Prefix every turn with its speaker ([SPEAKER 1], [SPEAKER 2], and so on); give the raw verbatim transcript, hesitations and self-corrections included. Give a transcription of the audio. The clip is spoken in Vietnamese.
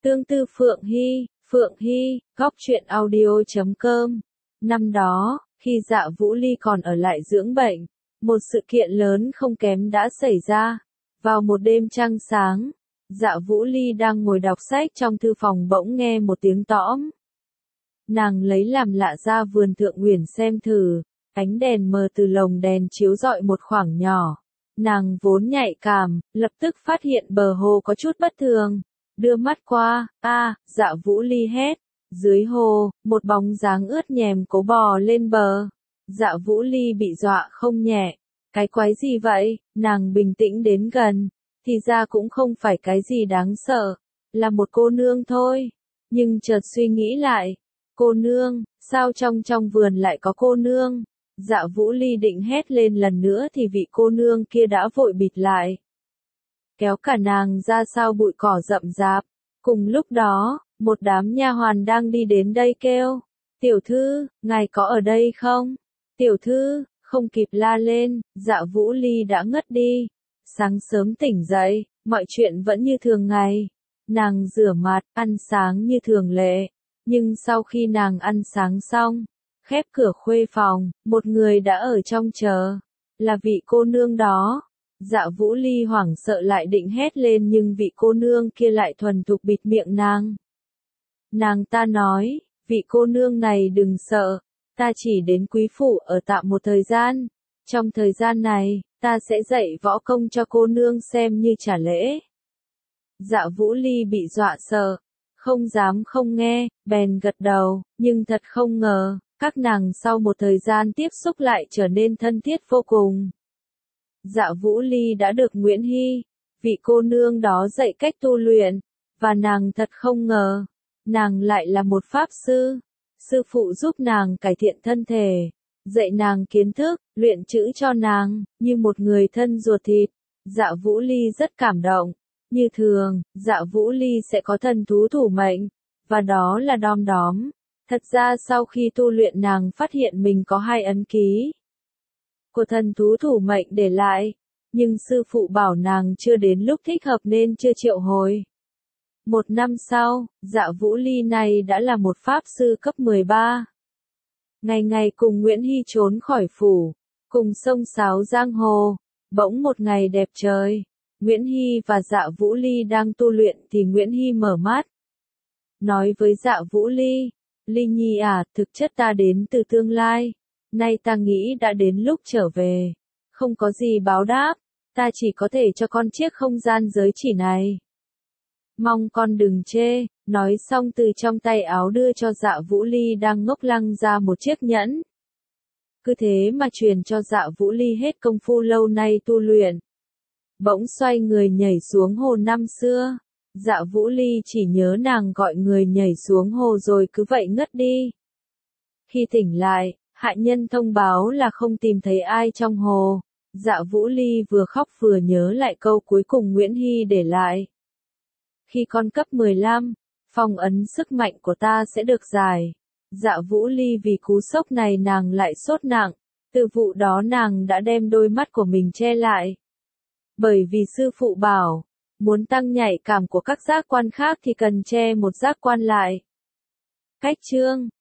[SPEAKER 1] Tương tư Phượng Hy, Phượng Hy, góc truyện audio chấm com. Năm đó, khi Dạ Vũ Ly còn ở lại dưỡng bệnh, một sự kiện lớn không kém đã xảy ra. Vào một đêm trăng sáng, Dạ Vũ Ly đang ngồi đọc sách trong thư phòng bỗng nghe một tiếng tõm. Nàng lấy làm lạ ra vườn Thượng Uyển xem thử, ánh đèn mờ từ lồng đèn chiếu rọi một khoảng nhỏ. Nàng vốn nhạy cảm, lập tức phát hiện bờ hồ có chút bất thường. Đưa mắt qua, a, Dạ Vũ Ly hét. Dưới hồ, một bóng dáng ướt nhèm cố bò lên bờ. Dạ Vũ Ly bị dọa không nhẹ. Cái quái gì vậy? Nàng bình tĩnh đến gần. Thì ra cũng không phải cái gì đáng sợ. Là một cô nương thôi. Nhưng chợt suy nghĩ lại. Cô nương, sao trong trong vườn lại có cô nương? Dạ Vũ Ly định hét lên lần nữa thì vị cô nương kia đã vội bịt lại. Kéo cả nàng ra sau bụi cỏ rậm rạp. Cùng lúc đó, một đám nha hoàn đang đi đến đây kêu. Tiểu thư, ngài có ở đây không? Tiểu thư, không kịp la lên, Dạ Vũ Ly đã ngất đi. Sáng sớm tỉnh dậy, mọi chuyện vẫn như thường ngày. Nàng rửa mặt, ăn sáng như thường lệ. Nhưng sau khi nàng ăn sáng xong, khép cửa khuê phòng, một người đã ở trong chờ. Là vị cô nương đó. Dạ Vũ Ly hoảng sợ lại định hét lên nhưng vị cô nương kia lại thuần thục bịt miệng nàng. Nàng ta nói, vị cô nương này đừng sợ, ta chỉ đến quý phủ ở tạm một thời gian. Trong thời gian này, ta sẽ dạy võ công cho cô nương xem như trả lễ. Dạ Vũ Ly bị dọa sợ, không dám không nghe, bèn gật đầu, nhưng thật không ngờ, các nàng sau một thời gian tiếp xúc lại trở nên thân thiết vô cùng. Dạ Vũ Ly đã được Nguyễn Hy, vị cô nương đó dạy cách tu luyện, và nàng thật không ngờ, nàng lại là một pháp sư. Sư phụ giúp nàng cải thiện thân thể, dạy nàng kiến thức, luyện chữ cho nàng, như một người thân ruột thịt. Dạ Vũ Ly rất cảm động. Như thường, Dạ Vũ Ly sẽ có thần thú thủ mệnh, và đó là đom đóm. Thật ra sau khi tu luyện nàng phát hiện mình có hai ấn ký của thần thú thủ mệnh để lại, nhưng sư phụ bảo nàng chưa đến lúc thích hợp nên chưa triệu hồi. Một năm sau, Dạ Vũ Ly này đã là một pháp sư cấp mười ba. Ngày ngày cùng Nguyễn Hy trốn khỏi phủ, cùng sông sáo giang hồ. Bỗng một ngày đẹp trời, Nguyễn Hy và Dạ Vũ Ly đang tu luyện thì Nguyễn Hy mở mắt. Nói với Dạ Vũ Ly, Ly Nhi à, thực chất ta đến từ tương lai. Nay ta nghĩ đã đến lúc trở về. Không có gì báo đáp, ta chỉ có thể cho con chiếc không gian giới chỉ này. Mong con đừng chê, nói xong từ trong tay áo đưa cho Dạ Vũ Ly đang ngốc lăng ra một chiếc nhẫn. Cứ thế mà truyền cho Dạ Vũ Ly hết công phu lâu nay tu luyện. Bỗng xoay người nhảy xuống hồ năm xưa. Dạ Vũ Ly chỉ nhớ nàng gọi người nhảy xuống hồ rồi cứ vậy ngất đi. Khi tỉnh lại, hạ nhân thông báo là không tìm thấy ai trong hồ. Dạ Vũ Ly vừa khóc vừa nhớ lại câu cuối cùng Nguyễn Hy để lại. Khi con cấp mười lăm, phong ấn sức mạnh của ta sẽ được giải. Dạ Vũ Ly vì cú sốc này nàng lại sốt nặng. Từ vụ đó nàng đã đem đôi mắt của mình che lại. Bởi vì sư phụ bảo, muốn tăng nhạy cảm của các giác quan khác thì cần che một giác quan lại. Cách chương